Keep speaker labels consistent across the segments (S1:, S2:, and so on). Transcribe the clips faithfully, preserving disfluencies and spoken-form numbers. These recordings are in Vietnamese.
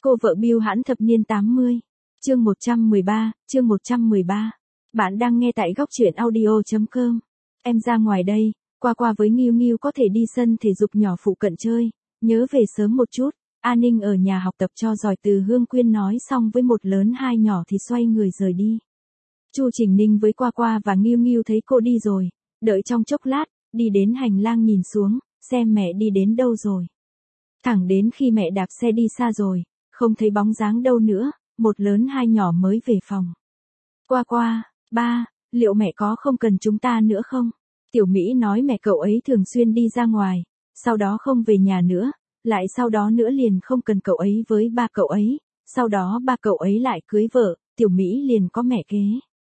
S1: Cô vợ Bưu Hãn thập niên tám mươi. Chương một trăm mười ba, chương một trăm mười ba. Bạn đang nghe tại góc truyện audio chấm com. Em ra ngoài đây, qua qua với Nghiêu Nghiêu có thể đi sân thể dục nhỏ phụ cận chơi, nhớ về sớm một chút, an ninh ở nhà học tập cho giỏi. Từ Hương Quyên nói xong với một lớn hai nhỏ thì xoay người rời đi. Chu Trình Ninh với Qua Qua và Nghiêu Nghiêu thấy cô đi rồi, đợi trong chốc lát, đi đến hành lang nhìn xuống, xem mẹ đi đến đâu rồi. Thẳng đến khi mẹ đạp xe đi xa rồi, không thấy bóng dáng đâu nữa, một lớn hai nhỏ mới về phòng. Qua Qua, ba, liệu mẹ có không cần chúng ta nữa không? Tiểu Mỹ nói mẹ cậu ấy thường xuyên đi ra ngoài, sau đó không về nhà nữa, lại sau đó nữa liền không cần cậu ấy với ba cậu ấy, sau đó ba cậu ấy lại cưới vợ, Tiểu Mỹ liền có mẹ kế.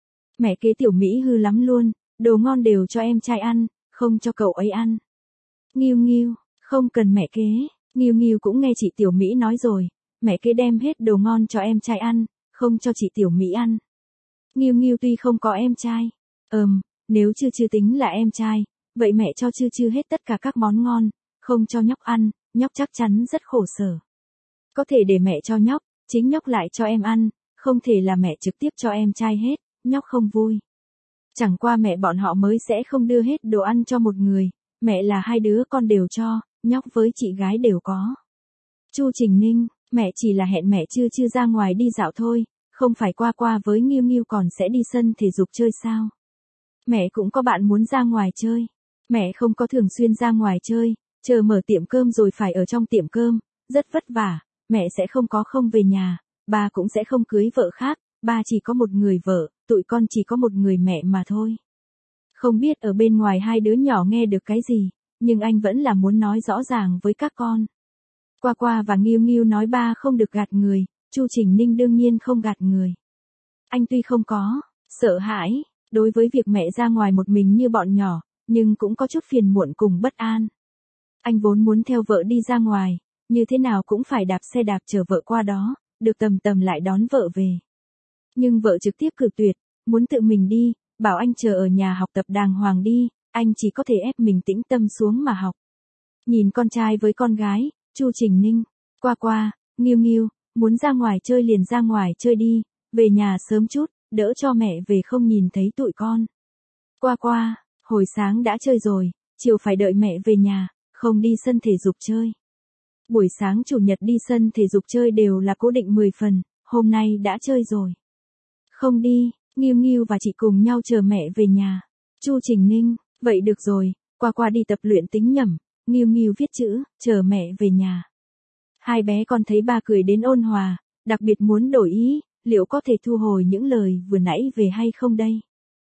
S1: Mẹ kế Tiểu Mỹ hư lắm luôn, đồ ngon đều cho em trai ăn, không cho cậu ấy ăn. Nghiêu Nghiêu, không cần mẹ kế. Nghiêu Nghiêu cũng nghe chị Tiểu Mỹ nói rồi, mẹ kế đem hết đồ ngon cho em trai ăn, không cho chị Tiểu Mỹ ăn. Nghiêu Nghiêu tuy không có em trai, ừm, nếu Chư Chư tính là em trai, vậy mẹ cho Chư Chư hết tất cả các món ngon, không cho nhóc ăn, nhóc chắc chắn rất khổ sở. Có thể để mẹ cho nhóc, chính nhóc lại cho em ăn, không thể là mẹ trực tiếp cho em trai hết, nhóc không vui. Chẳng qua mẹ bọn họ mới sẽ không đưa hết đồ ăn cho một người, mẹ là hai đứa con đều cho, nhóc với chị gái đều có. Chu Trình Ninh, mẹ chỉ là hẹn mẹ Chư Chư ra ngoài đi dạo thôi, không phải Qua Qua với Nghiêu Nghiêu còn sẽ đi sân thể dục chơi sao? Mẹ cũng có bạn muốn ra ngoài chơi. Mẹ không có thường xuyên ra ngoài chơi, chờ mở tiệm cơm rồi phải ở trong tiệm cơm, rất vất vả, mẹ sẽ không có không về nhà, ba cũng sẽ không cưới vợ khác, ba chỉ có một người vợ, tụi con chỉ có một người mẹ mà thôi. Không biết ở bên ngoài hai đứa nhỏ nghe được cái gì, nhưng anh vẫn là muốn nói rõ ràng với các con. Qua Qua và Nghiêu Nghiêu nói ba không được gạt người, Chu Trình Ninh đương nhiên không gạt người. Anh tuy không có sợ hãi đối với việc mẹ ra ngoài một mình như bọn nhỏ, nhưng cũng có chút phiền muộn cùng bất an. Anh vốn muốn theo vợ đi ra ngoài, như thế nào cũng phải đạp xe đạp chở vợ qua đó, được tầm tầm lại đón vợ về. Nhưng vợ trực tiếp cự tuyệt, muốn tự mình đi, bảo anh chờ ở nhà học tập đàng hoàng đi, anh chỉ có thể ép mình tĩnh tâm xuống mà học. Nhìn con trai với con gái, Chu Trình Ninh, Qua Qua, Nghiêu Nghiêu, muốn ra ngoài chơi liền ra ngoài chơi đi, về nhà sớm chút, đỡ cho mẹ về không nhìn thấy tụi con. Qua Qua, hồi sáng đã chơi rồi, chiều phải đợi mẹ về nhà, không đi sân thể dục chơi. Buổi sáng chủ nhật đi sân thể dục chơi đều là cố định mười phần, hôm nay đã chơi rồi. Không đi, Nghiêu Nghiêu và chị cùng nhau chờ mẹ về nhà. Chu Trình Ninh, vậy được rồi, Qua Qua đi tập luyện tính nhẩm, Nghiêu Nghiêu viết chữ, chờ mẹ về nhà. Hai bé con thấy ba cười đến ôn hòa, đặc biệt muốn đổi ý, liệu có thể thu hồi những lời vừa nãy về hay không đây?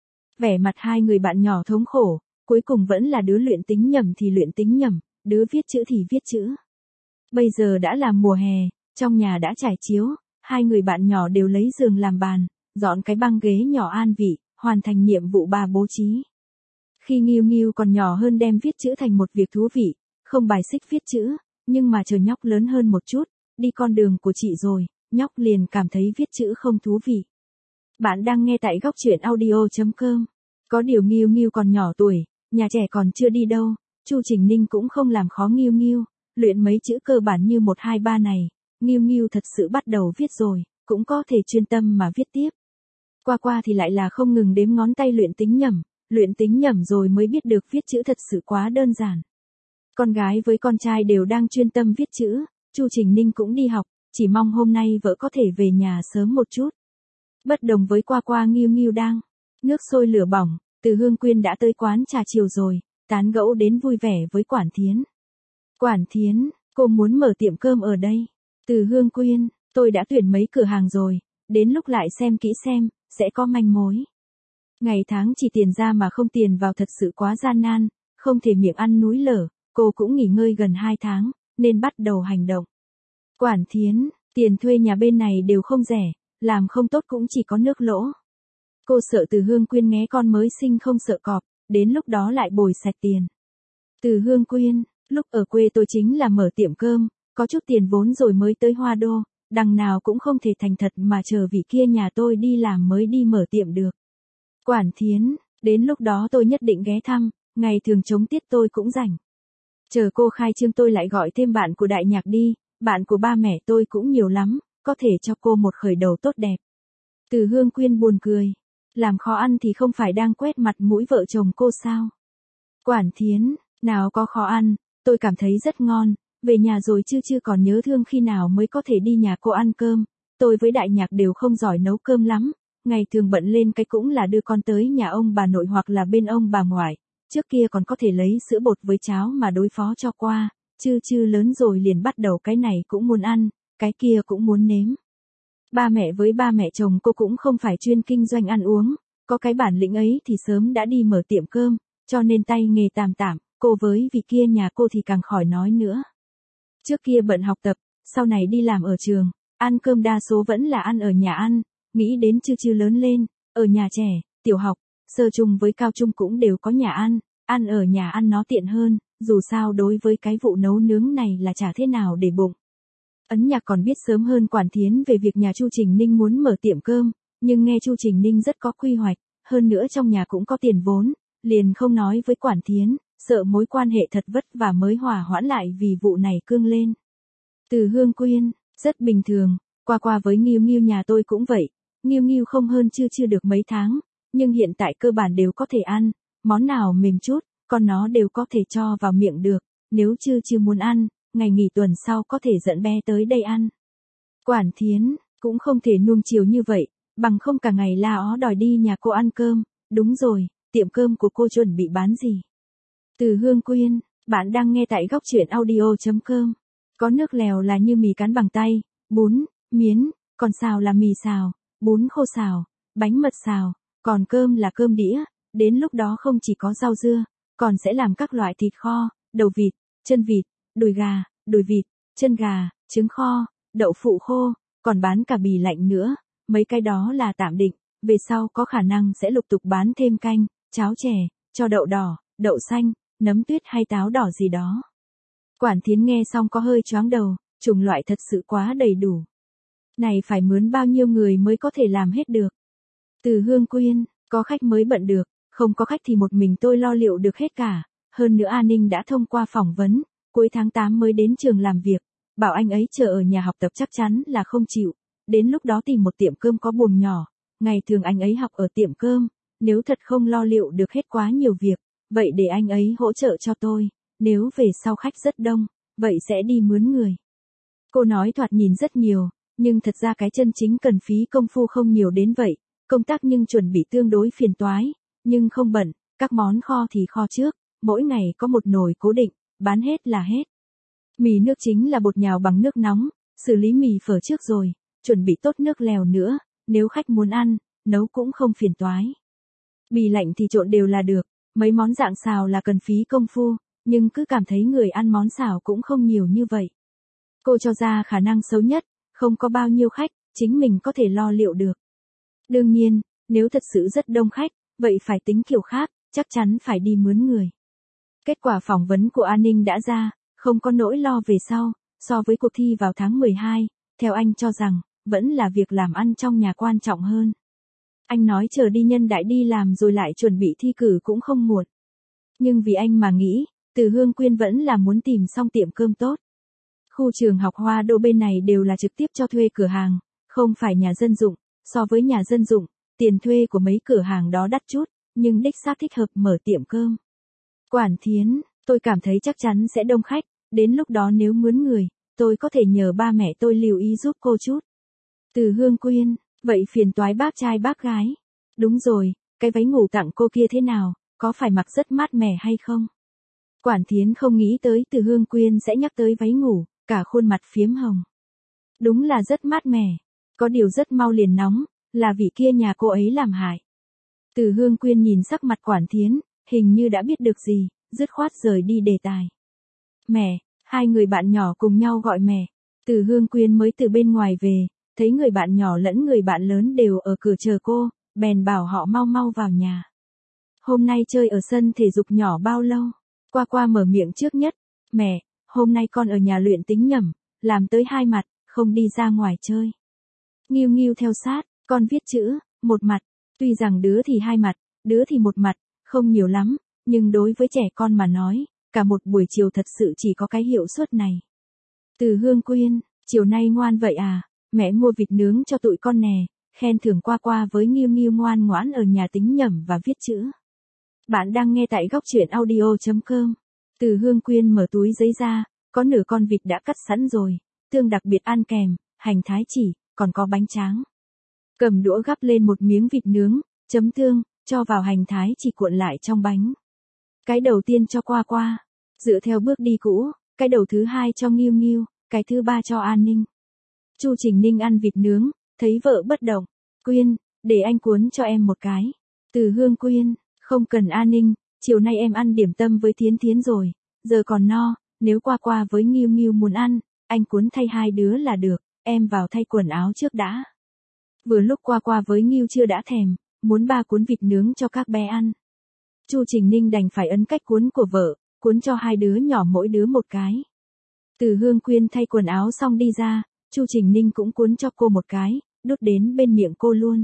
S1: Vẻ mặt hai người bạn nhỏ thống khổ, cuối cùng vẫn là đứa luyện tính nhẩm thì luyện tính nhẩm, đứa viết chữ thì viết chữ. Bây giờ đã là mùa hè, trong nhà đã trải chiếu, hai người bạn nhỏ đều lấy giường làm bàn, dọn cái băng ghế nhỏ an vị, hoàn thành nhiệm vụ bà bố trí. Khi Nghiêu Nghiêu còn nhỏ hơn đem viết chữ thành một việc thú vị, không bài xích viết chữ, nhưng mà chờ nhóc lớn hơn một chút, đi con đường của chị rồi, nhóc liền cảm thấy viết chữ không thú vị. Bạn đang nghe tại góc truyện audio chấm com. Có điều Nghiêu Nghiêu còn nhỏ tuổi, nhà trẻ còn chưa đi đâu, Chu Trình Ninh cũng không làm khó Nghiêu Nghiêu, luyện mấy chữ cơ bản như một hai ba này, Nghiêu Nghiêu thật sự bắt đầu viết rồi, cũng có thể chuyên tâm mà viết tiếp. Qua Qua thì lại là không ngừng đếm ngón tay luyện tính nhẩm, luyện tính nhẩm rồi mới biết được viết chữ thật sự quá đơn giản. Con gái với con trai đều đang chuyên tâm viết chữ, Chu Trình Ninh cũng đi học, chỉ mong hôm nay vợ có thể về nhà sớm một chút. Bất đồng với Qua Qua Nghiêu Nghiêu đang nước sôi lửa bỏng, Từ Hương Quyên đã tới quán trà chiều rồi, tán gẫu đến vui vẻ với Quản Thiến. Quản Thiến, cô muốn mở tiệm cơm ở đây. Từ Hương Quyên, tôi đã tuyển mấy cửa hàng rồi, đến lúc lại xem kỹ xem, sẽ có manh mối. Ngày tháng chỉ tiền ra mà không tiền vào thật sự quá gian nan, không thể miệng ăn núi lở, cô cũng nghỉ ngơi gần hai tháng, nên bắt đầu hành động. Quản Thiến, tiền thuê nhà bên này đều không rẻ, làm không tốt cũng chỉ có nước lỗ. Cô sợ Từ Hương Quyên nghe con mới sinh không sợ cọp, đến lúc đó lại bồi sạch tiền. Từ Hương Quyên, lúc ở quê tôi chính là mở tiệm cơm, có chút tiền vốn rồi mới tới Hoa Đô, đằng nào cũng không thể thành thật mà chờ vị kia nhà tôi đi làm mới đi mở tiệm được. Quản Thiến, đến lúc đó tôi nhất định ghé thăm, ngày thường trống tiết tôi cũng rảnh. Chờ cô khai trương tôi lại gọi thêm bạn của Đại Nhạc đi, bạn của ba mẹ tôi cũng nhiều lắm, có thể cho cô một khởi đầu tốt đẹp. Từ Hương Quyên buồn cười. Làm khó ăn thì không phải đang quét mặt mũi vợ chồng cô sao? Quản Thiến, nào có khó ăn, tôi cảm thấy rất ngon, về nhà rồi chưa chưa còn nhớ thương khi nào mới có thể đi nhà cô ăn cơm. Tôi với Đại Nhạc đều không giỏi nấu cơm lắm, ngày thường bận lên cái cũng là đưa con tới nhà ông bà nội hoặc là bên ông bà ngoại, trước kia còn có thể lấy sữa bột với cháo mà đối phó cho qua, chư chư lớn rồi liền bắt đầu cái này cũng muốn ăn, cái kia cũng muốn nếm. Ba mẹ với ba mẹ chồng cô cũng không phải chuyên kinh doanh ăn uống, có cái bản lĩnh ấy thì sớm đã đi mở tiệm cơm, cho nên tay nghề tạm tạm, cô với vị kia nhà cô thì càng khỏi nói nữa. Trước kia bận học tập, sau này đi làm ở trường, ăn cơm đa số vẫn là ăn ở nhà ăn, nghĩ đến chư chư lớn lên, ở nhà trẻ, tiểu học, sơ trung với cao trung cũng đều có nhà ăn, ăn ở nhà ăn nó tiện hơn, dù sao đối với cái vụ nấu nướng này là chả thế nào để bụng. Ấn Nhạc còn biết sớm hơn Quản Thiến về việc nhà Chu Trình Ninh muốn mở tiệm cơm, nhưng nghe Chu Trình Ninh rất có quy hoạch, hơn nữa trong nhà cũng có tiền vốn, liền không nói với Quản Thiến, sợ mối quan hệ thật vất vả mới hòa hoãn lại vì vụ này cương lên. Từ Hương Quyên, rất bình thường, qua qua với Nghiêu Nghiêu nhà tôi cũng vậy, Nghiêu Nghiêu không hơn chưa chưa được mấy tháng, nhưng hiện tại cơ bản đều có thể ăn, món nào mềm chút, con nó đều có thể cho vào miệng được, nếu chưa chưa muốn ăn, ngày nghỉ tuần sau có thể dẫn bé tới đây ăn. Quản Thiến, cũng không thể nuông chiều như vậy, bằng không cả ngày la ó đòi đi nhà cô ăn cơm, đúng rồi, tiệm cơm của cô chuẩn bị bán gì? Từ Hương Quyên, bạn đang nghe tại góc truyện audio.com. Có nước lèo là như mì cán bằng tay, bún, miến, còn xào là mì xào, bún khô xào, bánh mật xào, còn cơm là cơm đĩa, đến lúc đó không chỉ có rau dưa, còn sẽ làm các loại thịt kho, đầu vịt, chân vịt, đùi gà, đùi vịt, chân gà, trứng kho, đậu phụ khô, còn bán cả bì lạnh nữa, mấy cái đó là tạm định, về sau có khả năng sẽ lục tục bán thêm canh, cháo chè, cho đậu đỏ, đậu xanh, nấm tuyết hay táo đỏ gì đó. Quản Thiến nghe xong có hơi choáng đầu, chủng loại thật sự quá đầy đủ. Này phải mướn bao nhiêu người mới có thể làm hết được. Từ Hương Quyên, có khách mới bận được, không có khách thì một mình tôi lo liệu được hết cả, hơn nữa An Ninh đã thông qua phỏng vấn, cuối tháng tám mới đến trường làm việc, bảo anh ấy chờ ở nhà học tập chắc chắn là không chịu, đến lúc đó tìm một tiệm cơm có buồng nhỏ, ngày thường anh ấy học ở tiệm cơm, nếu thật không lo liệu được hết quá nhiều việc, vậy để anh ấy hỗ trợ cho tôi, nếu về sau khách rất đông, vậy sẽ đi mướn người. Cô nói thoạt nhìn rất nhiều, nhưng thật ra cái chân chính cần phí công phu không nhiều đến vậy, công tác nhưng chuẩn bị tương đối phiền toái, nhưng không bận, các món kho thì kho trước, mỗi ngày có một nồi cố định, bán hết là hết. Mì nước chính là bột nhào bằng nước nóng, xử lý mì phở trước rồi, chuẩn bị tốt nước lèo nữa, nếu khách muốn ăn, nấu cũng không phiền toái. Bì lạnh thì trộn đều là được, mấy món dạng xào là cần phí công phu, nhưng cứ cảm thấy người ăn món xào cũng không nhiều như vậy. Cô cho ra khả năng xấu nhất, không có bao nhiêu khách, chính mình có thể lo liệu được. Đương nhiên, nếu thật sự rất đông khách, vậy phải tính kiểu khác, chắc chắn phải đi mướn người. Kết quả phỏng vấn của An Ninh đã ra, không có nỗi lo về sau, so với cuộc thi vào tháng mười hai, theo anh cho rằng, vẫn là việc làm ăn trong nhà quan trọng hơn. Anh nói chờ đi nhân đại đi làm rồi lại chuẩn bị thi cử cũng không muộn. Nhưng vì anh mà nghĩ, Từ Hương Quyên vẫn là muốn tìm xong tiệm cơm tốt. Khu trường học Hoa Đô bên này đều là trực tiếp cho thuê cửa hàng, không phải nhà dân dụng, so với nhà dân dụng, tiền thuê của mấy cửa hàng đó đắt chút, nhưng đích xác thích hợp mở tiệm cơm. Quản Thiến, tôi cảm thấy chắc chắn sẽ đông khách, đến lúc đó nếu mướn người, tôi có thể nhờ ba mẹ tôi lưu ý giúp cô chút. Từ Hương Quyên, vậy phiền toái bác trai bác gái. Đúng rồi, cái váy ngủ tặng cô kia thế nào, có phải mặc rất mát mẻ hay không? Quản Thiến không nghĩ tới Từ Hương Quyên sẽ nhắc tới váy ngủ, cả khuôn mặt phiếm hồng. Đúng là rất mát mẻ, có điều rất mau liền nóng, là vị kia nhà cô ấy làm hại. Từ Hương Quyên nhìn sắc mặt Quản Thiến, hình như đã biết được gì, dứt khoát rời đi đề tài. Mẹ, hai người bạn nhỏ cùng nhau gọi mẹ. Từ Hương Quyên mới từ bên ngoài về, thấy người bạn nhỏ lẫn người bạn lớn đều ở cửa chờ cô, bèn bảo họ mau mau vào nhà. Hôm nay chơi ở sân thể dục nhỏ bao lâu? Qua qua mở miệng trước nhất. Mẹ, hôm nay con ở nhà luyện tính nhẩm, làm tới hai mặt, không đi ra ngoài chơi. Nghiêu Nghiêu theo sát, con viết chữ, một mặt, tuy rằng đứa thì hai mặt, đứa thì một mặt, không nhiều lắm, nhưng đối với trẻ con mà nói, cả một buổi chiều thật sự chỉ có cái hiệu suất này. Từ Hương Quyên, chiều nay ngoan vậy à, mẹ mua vịt nướng cho tụi con nè, khen thưởng qua qua với Nghiêu Nghiêu ngoan ngoãn ở nhà tính nhẩm và viết chữ. Bạn đang nghe tại góc truyện audio.com. Từ Hương Quyên mở túi giấy ra, có nửa con vịt đã cắt sẵn rồi, tương đặc biệt ăn kèm, hành thái chỉ, còn có bánh tráng. Cầm đũa gắp lên một miếng vịt nướng, chấm tương, cho vào hành thái chỉ cuộn lại trong bánh. Cái đầu tiên cho qua qua, dựa theo bước đi cũ, cái đầu thứ hai cho Nghiêu Nghiêu, cái thứ ba cho An Ninh. Chu Trình Ninh ăn vịt nướng, thấy vợ bất động, Quyên, để anh cuốn cho em một cái. Từ Hương Quyên, không cần An Ninh, chiều nay em ăn điểm tâm với Thiến Thiến rồi, giờ còn no, nếu qua qua với Nghiêu Nghiêu muốn ăn, anh cuốn thay hai đứa là được, em vào thay quần áo trước đã. Vừa lúc qua qua với Nghiêu chưa đã thèm, muốn ba cuốn vịt nướng cho các bé ăn. Chu Trình Ninh đành phải ấn cách cuốn của vợ, cuốn cho hai đứa nhỏ mỗi đứa một cái. Từ Hương Quyên thay quần áo xong đi ra, Chu Trình Ninh cũng cuốn cho cô một cái, đút đến bên miệng cô luôn.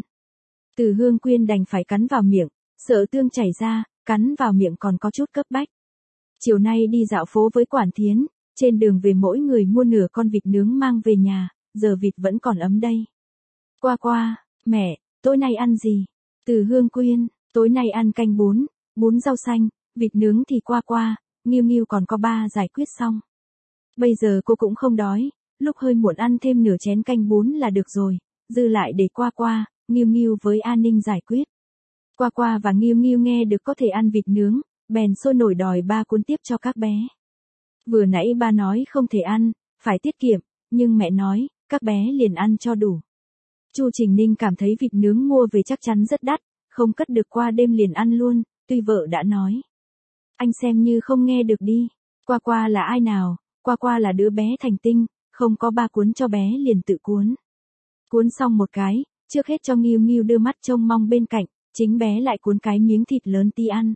S1: Từ Hương Quyên đành phải cắn vào miệng, sợ tương chảy ra, cắn vào miệng còn có chút cấp bách. Chiều nay đi dạo phố với Quản Thiến, trên đường về mỗi người mua nửa con vịt nướng mang về nhà, giờ vịt vẫn còn ấm đây. Qua qua, mẹ, tối nay ăn gì? Từ Hương Quyên, tối nay ăn canh bún, bún rau xanh, vịt nướng thì qua qua, Nghiêu Nghiêu còn có ba giải quyết xong. Bây giờ cô cũng không đói, lúc hơi muộn ăn thêm nửa chén canh bún là được rồi, dư lại để qua qua, Nghiêu Nghiêu với An Ninh giải quyết. Qua qua và Nghiêu Nghiêu nghe được có thể ăn vịt nướng, bèn sôi nổi đòi ba cuốn tiếp cho các bé. Vừa nãy ba nói không thể ăn, phải tiết kiệm, nhưng mẹ nói, các bé liền ăn cho đủ. Chu Trình Ninh cảm thấy vịt nướng mua về chắc chắn rất đắt, không cất được qua đêm liền ăn luôn, tuy vợ đã nói. Anh xem như không nghe được đi, qua qua là ai nào, qua qua là đứa bé thành tinh, không có ba cuốn cho bé liền tự cuốn. Cuốn xong một cái, trước hết cho Nghiêu Nghiêu đưa mắt trông mong bên cạnh, chính bé lại cuốn cái miếng thịt lớn tí ăn.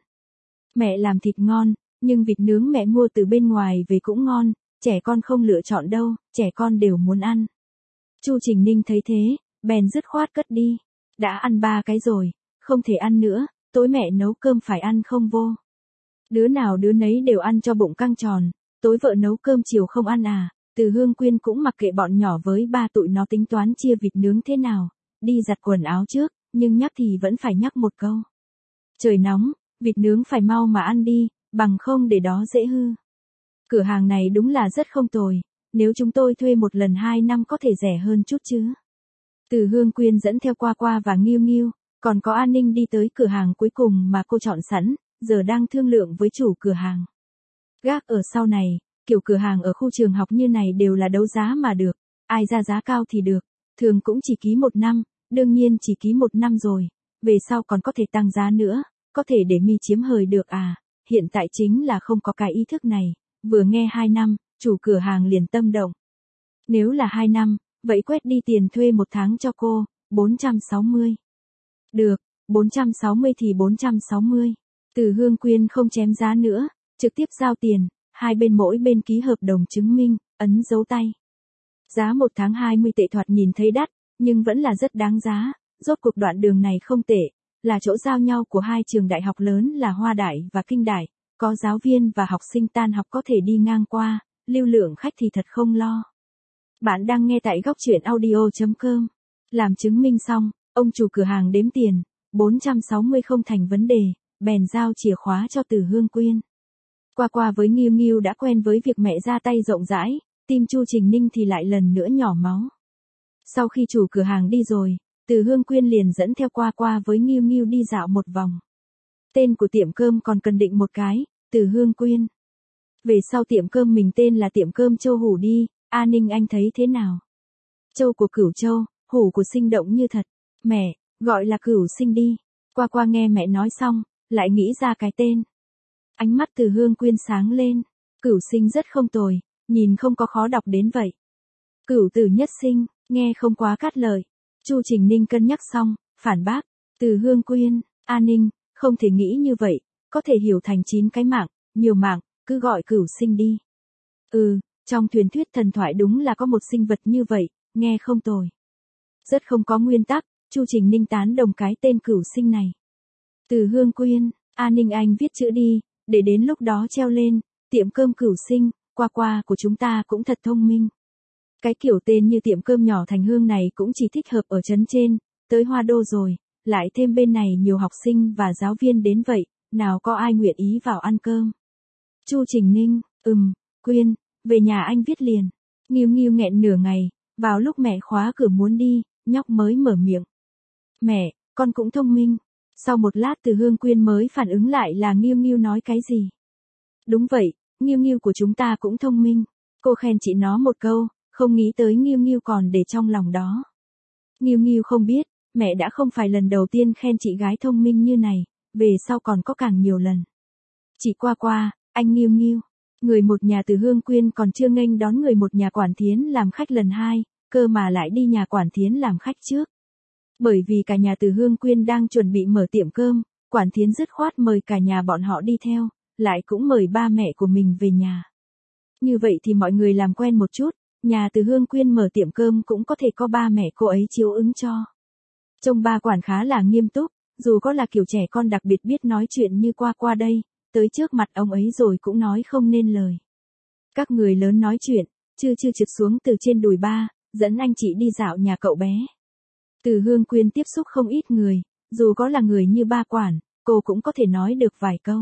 S1: Mẹ làm thịt ngon, nhưng vịt nướng mẹ mua từ bên ngoài về cũng ngon, trẻ con không lựa chọn đâu, trẻ con đều muốn ăn. Chu Trình Ninh thấy thế, bèn dứt khoát cất đi. Đã ăn ba cái rồi, không thể ăn nữa, tối mẹ nấu cơm phải ăn không vô. Đứa nào đứa nấy đều ăn cho bụng căng tròn, tối vợ nấu cơm chiều không ăn à. Từ Hương Quyên cũng mặc kệ bọn nhỏ với ba tụi nó tính toán chia vịt nướng thế nào, đi giặt quần áo trước, nhưng nhắc thì vẫn phải nhắc một câu. Trời nóng, vịt nướng phải mau mà ăn đi, bằng không để đó dễ hư. Cửa hàng này đúng là rất không tồi, nếu chúng tôi thuê một lần hai năm có thể rẻ hơn chút chứ. Từ Hương Quyên dẫn theo qua qua và Nghiêu Nghiêu, còn có An Ninh đi tới cửa hàng cuối cùng mà cô chọn sẵn, giờ đang thương lượng với chủ cửa hàng. Gác ở sau này, kiểu cửa hàng ở khu trường học như này đều là đấu giá mà được, ai ra giá cao thì được, thường cũng chỉ ký một năm, đương nhiên chỉ ký một năm rồi, về sau còn có thể tăng giá nữa, có thể để mi chiếm hời được à, hiện tại chính là không có cái ý thức này, vừa nghe hai năm, chủ cửa hàng liền tâm động. Nếu là hai năm, vậy quét đi tiền thuê một tháng cho cô, bốn trăm sáu mươi. Được, bốn trăm sáu mươi thì bốn trăm sáu mươi. Từ Hương Quyên không chém giá nữa, trực tiếp giao tiền, hai bên mỗi bên ký hợp đồng chứng minh, ấn dấu tay. Giá một tháng hai mươi tệ thoạt nhìn thấy đắt, nhưng vẫn là rất đáng giá, rốt cuộc đoạn đường này không tệ, là chỗ giao nhau của hai trường đại học lớn là Hoa Đại và Kinh Đại, có giáo viên và học sinh tan học có thể đi ngang qua, lưu lượng khách thì thật không lo. Bạn đang nghe tại góc truyện audio.com. Làm chứng minh xong, ông chủ cửa hàng đếm tiền, bốn trăm sáu mươi không thành vấn đề, bèn giao chìa khóa cho Từ Hương Quyên. Qua qua với Nghiêu Nghiêu đã quen với việc mẹ ra tay rộng rãi, tim Chu Trình Ninh thì lại lần nữa nhỏ máu. Sau khi chủ cửa hàng đi rồi, Từ Hương Quyên liền dẫn theo qua qua với Nghiêu Nghiêu đi dạo một vòng. Tên của tiệm cơm còn cần định một cái, Từ Hương Quyên. Về sau tiệm cơm mình tên là tiệm cơm Châu Hủ đi, An Ninh anh thấy thế nào? Châu của Cửu Châu, Hủ của sinh động như thật. Mẹ, gọi là Cửu Sinh đi. Qua qua nghe mẹ nói xong, lại nghĩ ra cái tên. Ánh mắt Từ Hương Quyên sáng lên. Cửu Sinh rất không tồi, nhìn không có khó đọc đến vậy. Cửu tử nhất sinh, nghe không quá cát lời. Chu Trình Ninh cân nhắc xong, phản bác. Từ Hương Quyên, An Ninh, không thể nghĩ như vậy, có thể hiểu thành chín cái mạng, nhiều mạng, cứ gọi Cửu Sinh đi. Ừ, trong truyền thuyết thần thoại đúng là có một sinh vật như vậy, nghe không tồi. Rất không có nguyên tắc, Chu Trình Ninh tán đồng cái tên Cửu Sinh này. Từ Hương Quyên, An Ninh anh viết chữ đi, để đến lúc đó treo lên, tiệm cơm Cửu Sinh, qua qua của chúng ta cũng thật thông minh. Cái kiểu tên như tiệm cơm nhỏ Thành Hương này cũng chỉ thích hợp ở trấn trên, tới Hoa Đô rồi, lại thêm bên này nhiều học sinh và giáo viên đến vậy, nào có ai nguyện ý vào ăn cơm. Chu Trình Ninh, ừm, Quyên, về nhà anh viết liền. Nghiêu Nghiêu nghẹn nửa ngày, vào lúc mẹ khóa cửa muốn đi, nhóc mới mở miệng. Mẹ, con cũng thông minh. Sau một lát Từ Hương Quyên mới phản ứng lại là Nghiêu Nghiêu nói cái gì. Đúng vậy, Nghiêu Nghiêu của chúng ta cũng thông minh. Cô khen chị nó một câu, không nghĩ tới Nghiêu Nghiêu còn để trong lòng đó. Nghiêu Nghiêu không biết, mẹ đã không phải lần đầu tiên khen chị gái thông minh như này, về sau còn có càng nhiều lần. Chị qua qua, anh Nghiêu Nghiêu. Người một nhà Từ Hương Quyên còn chưa nghênh đón người một nhà Quản Thiến làm khách lần hai, cơ mà lại đi nhà Quản Thiến làm khách trước. Bởi vì cả nhà Từ Hương Quyên đang chuẩn bị mở tiệm cơm, Quản Thiến dứt khoát mời cả nhà bọn họ đi theo, lại cũng mời ba mẹ của mình về nhà. Như vậy thì mọi người làm quen một chút, nhà Từ Hương Quyên mở tiệm cơm cũng có thể có ba mẹ cô ấy chiếu ứng cho. Trông ba Quản khá là nghiêm túc, dù có là kiểu trẻ con đặc biệt biết nói chuyện như qua qua đây, tới trước mặt ông ấy rồi cũng nói không nên lời. Các người lớn nói chuyện, chưa chưa trượt xuống từ trên đùi ba, dẫn anh chị đi dạo nhà cậu bé. Từ Hương Quyên tiếp xúc không ít người, dù có là người như ba Quản, cô cũng có thể nói được vài câu.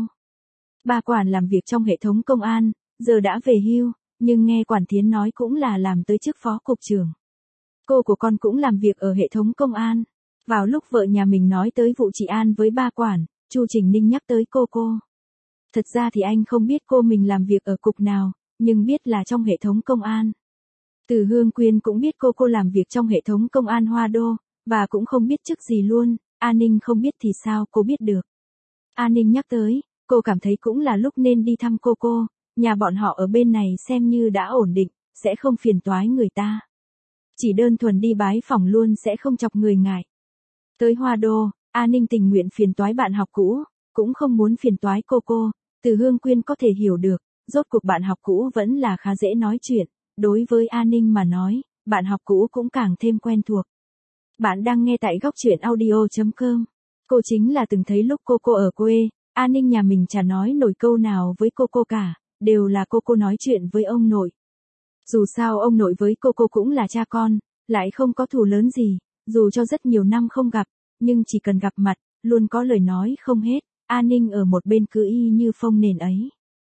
S1: Ba Quản làm việc trong hệ thống công an, giờ đã về hưu, nhưng nghe Quản Thiến nói cũng là làm tới chức phó cục trưởng. Cô của con cũng làm việc ở hệ thống công an. Vào lúc vợ nhà mình nói tới vụ trị an với ba Quản, Chu Trình Ninh nhắc tới cô cô. Thật ra thì anh không biết cô mình làm việc ở cục nào, nhưng biết là trong hệ thống công an. Từ Hương Quyên cũng biết cô cô làm việc trong hệ thống công an Hoa Đô, và cũng không biết chức gì luôn, An Ninh không biết thì sao cô biết được. An Ninh nhắc tới, cô cảm thấy cũng là lúc nên đi thăm cô cô, nhà bọn họ ở bên này xem như đã ổn định, sẽ không phiền toái người ta. Chỉ đơn thuần đi bái phỏng luôn sẽ không chọc người ngại. Tới Hoa Đô, An Ninh tình nguyện phiền toái bạn học cũ, cũng không muốn phiền toái cô cô, Từ Hương Quyên có thể hiểu được, rốt cuộc bạn học cũ vẫn là khá dễ nói chuyện, đối với An Ninh mà nói, bạn học cũ cũng càng thêm quen thuộc. Bạn đang nghe tại góc truyện audio chấm com. Cô chính là từng thấy lúc cô cô ở quê, An Ninh nhà mình chả nói nổi câu nào với cô cô cả, đều là cô cô nói chuyện với ông nội. Dù sao ông nội với cô cô cũng là cha con, lại không có thù lớn gì, dù cho rất nhiều năm không gặp, nhưng chỉ cần gặp mặt, luôn có lời nói không hết, An Ninh ở một bên cứ y như phông nền ấy.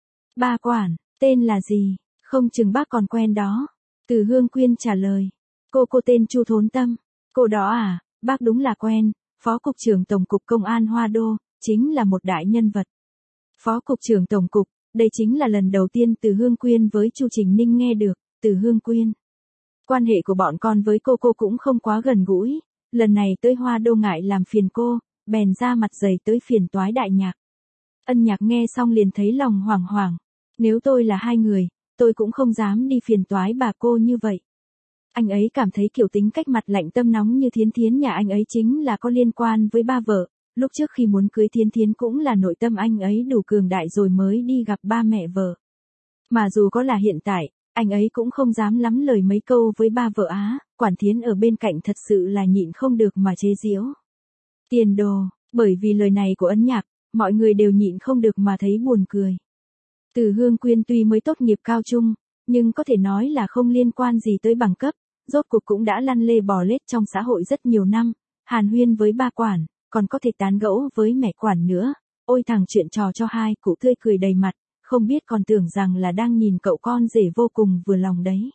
S1: Ba Quản, tên là gì? Không chừng bác còn quen đó. Từ Hương Quyên trả lời. Cô cô tên Chu Thốn Tâm. Cô đó à, bác đúng là quen, Phó Cục trưởng Tổng cục Công an Hoa Đô, chính là một đại nhân vật. Phó Cục trưởng Tổng cục, đây chính là lần đầu tiên Từ Hương Quyên với Chu Trình Ninh nghe được, Từ Hương Quyên. Quan hệ của bọn con với cô cô cũng không quá gần gũi, lần này tới Hoa Đô ngại làm phiền cô, bèn ra mặt dày tới phiền toái đại nhạc. Ân Nhạc nghe xong liền thấy lòng hoảng hoảng, nếu tôi là hai người, tôi cũng không dám đi phiền toái bà cô như vậy. Anh ấy cảm thấy kiểu tính cách mặt lạnh tâm nóng như Thiến Thiến nhà anh ấy chính là có liên quan với ba vợ, lúc trước khi muốn cưới Thiến Thiến cũng là nội tâm anh ấy đủ cường đại rồi mới đi gặp ba mẹ vợ. Mà dù có là hiện tại, anh ấy cũng không dám lắm lời mấy câu với ba vợ á, Quản Thiến ở bên cạnh thật sự là nhịn không được mà chế giễu. Tiền đồ, bởi vì lời này của Ân Nhạc, mọi người đều nhịn không được mà thấy buồn cười. Từ Hương Quyên tuy mới tốt nghiệp cao trung, nhưng có thể nói là không liên quan gì tới bằng cấp, rốt cuộc cũng đã lăn lê bò lết trong xã hội rất nhiều năm, hàn huyên với ba Quản, còn có thể tán gẫu với mẹ Quản nữa, ôi thằng chuyện trò cho hai cụ tươi cười đầy mặt, không biết còn tưởng rằng là đang nhìn cậu con rể vô cùng vừa lòng đấy.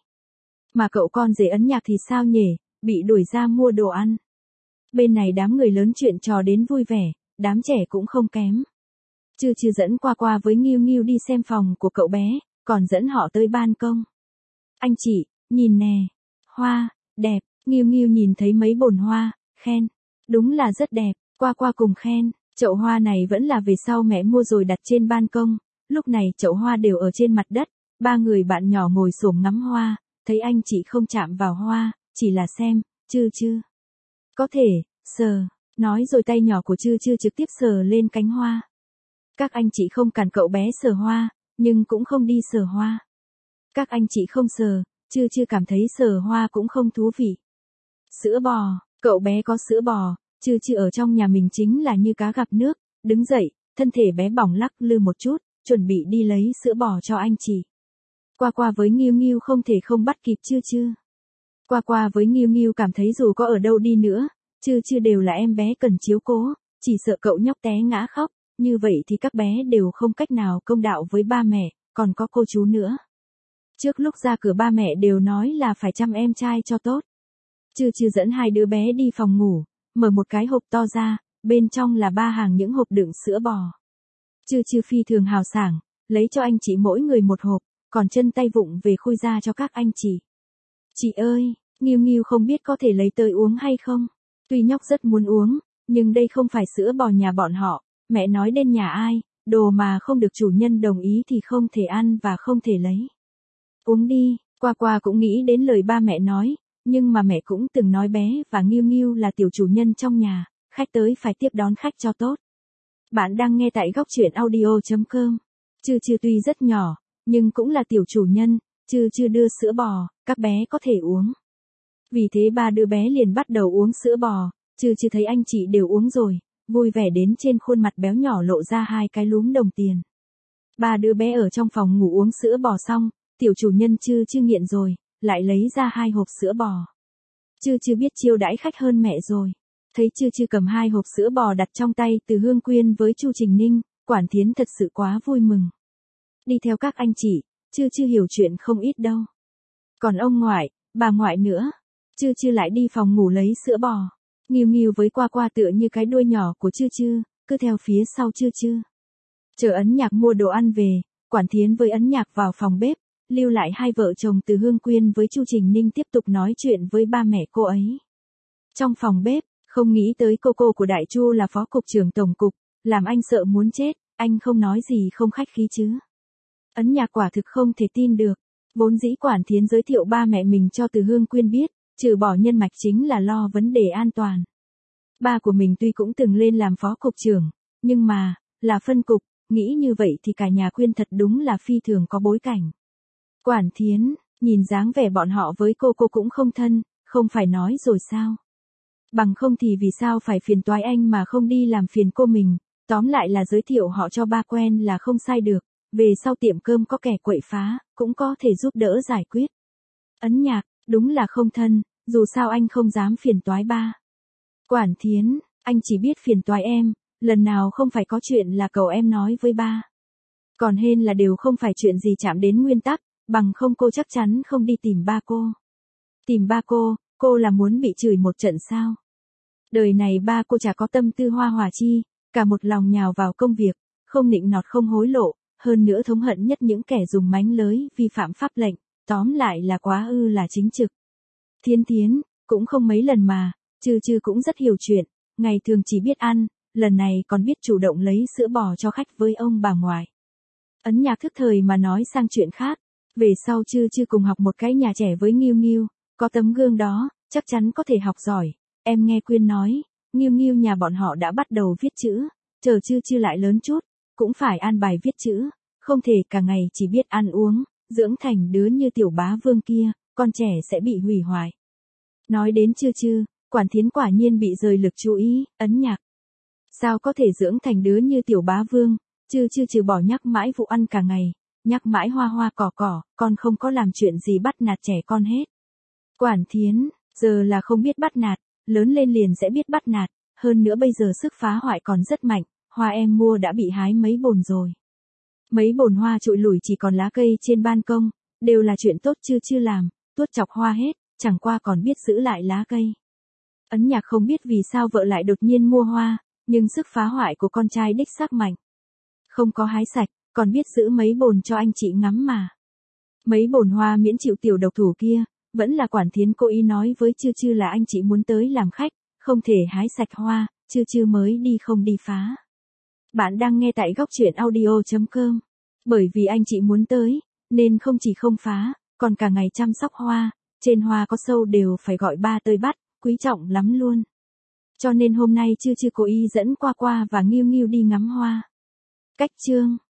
S1: Mà cậu con rể Ấn Nhạc thì sao nhỉ, bị đuổi ra mua đồ ăn. Bên này đám người lớn chuyện trò đến vui vẻ, đám trẻ cũng không kém. Chưa chưa dẫn qua qua với Nghiêu Nghiêu đi xem phòng của cậu bé, còn dẫn họ tới ban công. Anh chị, nhìn nè, hoa, đẹp, Nghiêu Nghiêu nhìn thấy mấy bồn hoa, khen, đúng là rất đẹp, qua qua cùng khen, chậu hoa này vẫn là về sau mẹ mua rồi đặt trên ban công, lúc này chậu hoa đều ở trên mặt đất, ba người bạn nhỏ ngồi xổm ngắm hoa, thấy anh chị không chạm vào hoa, chỉ là xem, chư chư. Có thể, sờ, nói rồi tay nhỏ của chư chư trực tiếp sờ lên cánh hoa. Các anh chị không cản cậu bé sờ hoa, nhưng cũng không đi sờ hoa. Các anh chị không sờ, chư chư cảm thấy sờ hoa cũng không thú vị. Sữa bò, cậu bé có sữa bò, chư chư ở trong nhà mình chính là như cá gặp nước, đứng dậy, thân thể bé bỏng lắc lư một chút, chuẩn bị đi lấy sữa bò cho anh chị. Qua Qua với Nghiêu Nghiêu không thể không bắt kịp Chư Chư. Qua Qua với Nghiêu Nghiêu cảm thấy dù có ở đâu đi nữa, Chư Chư đều là em bé cần chiếu cố, chỉ sợ cậu nhóc té ngã khóc, như vậy thì các bé đều không cách nào công đạo với ba mẹ, còn có cô chú nữa. Trước lúc ra cửa ba mẹ đều nói là phải chăm em trai cho tốt. Chư Chư dẫn hai đứa bé đi phòng ngủ, mở một cái hộp to ra, bên trong là ba hàng những hộp đựng sữa bò. Chư Chư phi thường hào sảng, lấy cho anh chị mỗi người một hộp, còn chân tay vụng về khui ra cho các anh chị. Chị ơi, Nghiêu Nghiêu không biết có thể lấy tới uống hay không? Tuy nhóc rất muốn uống, nhưng đây không phải sữa bò nhà bọn họ, mẹ nói đến nhà ai, đồ mà không được chủ nhân đồng ý thì không thể ăn và không thể lấy. Uống đi, Qua Qua cũng nghĩ đến lời ba mẹ nói, nhưng mà mẹ cũng từng nói bé và Nghiêu Nghiêu là tiểu chủ nhân trong nhà, khách tới phải tiếp đón khách cho tốt. Bạn đang nghe tại góc truyện audio chấm com. Chư Chư tuy rất nhỏ, nhưng cũng là tiểu chủ nhân, Chư Chư đưa sữa bò, các bé có thể uống. Vì thế ba đứa bé liền bắt đầu uống sữa bò, Chư Chư thấy anh chị đều uống rồi, vui vẻ đến trên khuôn mặt béo nhỏ lộ ra hai cái lúm đồng tiền. Ba đứa bé ở trong phòng ngủ uống sữa bò xong, tiểu chủ nhân Chư Chư nghiện rồi, lại lấy ra hai hộp sữa bò. Chư Chư biết chiêu đãi khách hơn mẹ rồi. Thấy Chư Chư cầm hai hộp sữa bò đặt trong tay Từ Hương Quyên với Chu Trình Ninh, Quản Thiến thật sự quá vui mừng. Đi theo các anh chị, Chư Chư hiểu chuyện không ít đâu. Còn ông ngoại, bà ngoại nữa, Chư Chư lại đi phòng ngủ lấy sữa bò. Nghiêu Nghiêu với Qua Qua tựa như cái đuôi nhỏ của Chư Chư, cứ theo phía sau Chư Chư. Chờ Ấn Nhạc mua đồ ăn về, Quản Thiến với Ấn Nhạc vào phòng bếp, lưu lại hai vợ chồng Từ Hương Quyên với Chu Trình Ninh tiếp tục nói chuyện với ba mẹ cô ấy. Trong phòng bếp, không nghĩ tới cô cô của Đại Chu là phó cục trưởng tổng cục, làm anh sợ muốn chết, anh không nói gì không khách khí chứ. Ấn Nhạc quả thực không thể tin được, vốn dĩ Quản Thiến giới thiệu ba mẹ mình cho Từ Hương Quyên biết, trừ bỏ nhân mạch chính là lo vấn đề an toàn. Ba của mình tuy cũng từng lên làm phó cục trưởng, nhưng mà, là phân cục, nghĩ như vậy thì cả nhà Quyên thật đúng là phi thường có bối cảnh. Quản Thiến, nhìn dáng vẻ bọn họ với cô cô cũng không thân, không phải nói rồi sao? Bằng không thì vì sao phải phiền toái anh mà không đi làm phiền cô mình, tóm lại là giới thiệu họ cho ba quen là không sai được, về sau tiệm cơm có kẻ quậy phá, cũng có thể giúp đỡ giải quyết. Ấn Nhạc, đúng là không thân, dù sao anh không dám phiền toái ba. Quản Thiến, anh chỉ biết phiền toái em, lần nào không phải có chuyện là cậu em nói với ba. Còn hên là đều không phải chuyện gì chạm đến nguyên tắc, bằng không cô chắc chắn không đi tìm ba cô. Tìm ba cô, cô là muốn bị chửi một trận sao? Đời này ba cô chả có tâm tư hoa hòa chi, cả một lòng nhào vào công việc, không nịnh nọt không hối lộ, hơn nữa thống hận nhất những kẻ dùng mánh lới, vi phạm pháp lệnh, tóm lại là quá ư là chính trực. Thiến Thiến, cũng không mấy lần mà, Chư Chư cũng rất hiểu chuyện, ngày thường chỉ biết ăn, lần này còn biết chủ động lấy sữa bò cho khách với ông bà ngoại. Ấn Nhạc thức thời mà nói sang chuyện khác, về sau Chư Chư cùng học một cái nhà trẻ với Nghiêu Nghiêu, có tấm gương đó, chắc chắn có thể học giỏi. Em nghe Quyên nói, Nghiêu Nghiêu nhà bọn họ đã bắt đầu viết chữ, chờ Chư Chư lại lớn chút, cũng phải an bài viết chữ, không thể cả ngày chỉ biết ăn uống, dưỡng thành đứa như tiểu bá vương kia, con trẻ sẽ bị hủy hoại. Nói đến Chư Chư, Quản Thiến quả nhiên bị rời lực chú ý, Ấn Nhạc. Sao có thể dưỡng thành đứa như tiểu bá vương, Chư Chư trừ bỏ nhắc mãi vụ ăn cả ngày, nhắc mãi hoa hoa cỏ cỏ, con không có làm chuyện gì bắt nạt trẻ con hết. Quản Thiến, giờ là không biết bắt nạt, lớn lên liền sẽ biết bắt nạt, hơn nữa bây giờ sức phá hoại còn rất mạnh, hoa em mua đã bị hái mấy bồn rồi. Mấy bồn hoa trụi lủi chỉ còn lá cây trên ban công, đều là chuyện tốt Chư Chư làm, tuốt chọc hoa hết, chẳng qua còn biết giữ lại lá cây. Ấn Nhạc không biết vì sao vợ lại đột nhiên mua hoa, nhưng sức phá hoại của con trai đích xác mạnh. Không có hái sạch, còn biết giữ mấy bồn cho anh chị ngắm mà. Mấy bồn hoa miễn chịu tiểu độc thủ kia, vẫn là Quản Thiến cố ý nói với Chư Chư là anh chị muốn tới làm khách, không thể hái sạch hoa, Chư Chư mới đi không đi phá. Bạn đang nghe tại góc truyện audio chấm com. Bởi vì anh chị muốn tới, nên không chỉ không phá, còn cả ngày chăm sóc hoa, trên hoa có sâu đều phải gọi ba tới bắt, quý trọng lắm luôn. Cho nên hôm nay Chư Chư cố ý dẫn Qua Qua và Nghiêu Nghiêu đi ngắm hoa. Cách chương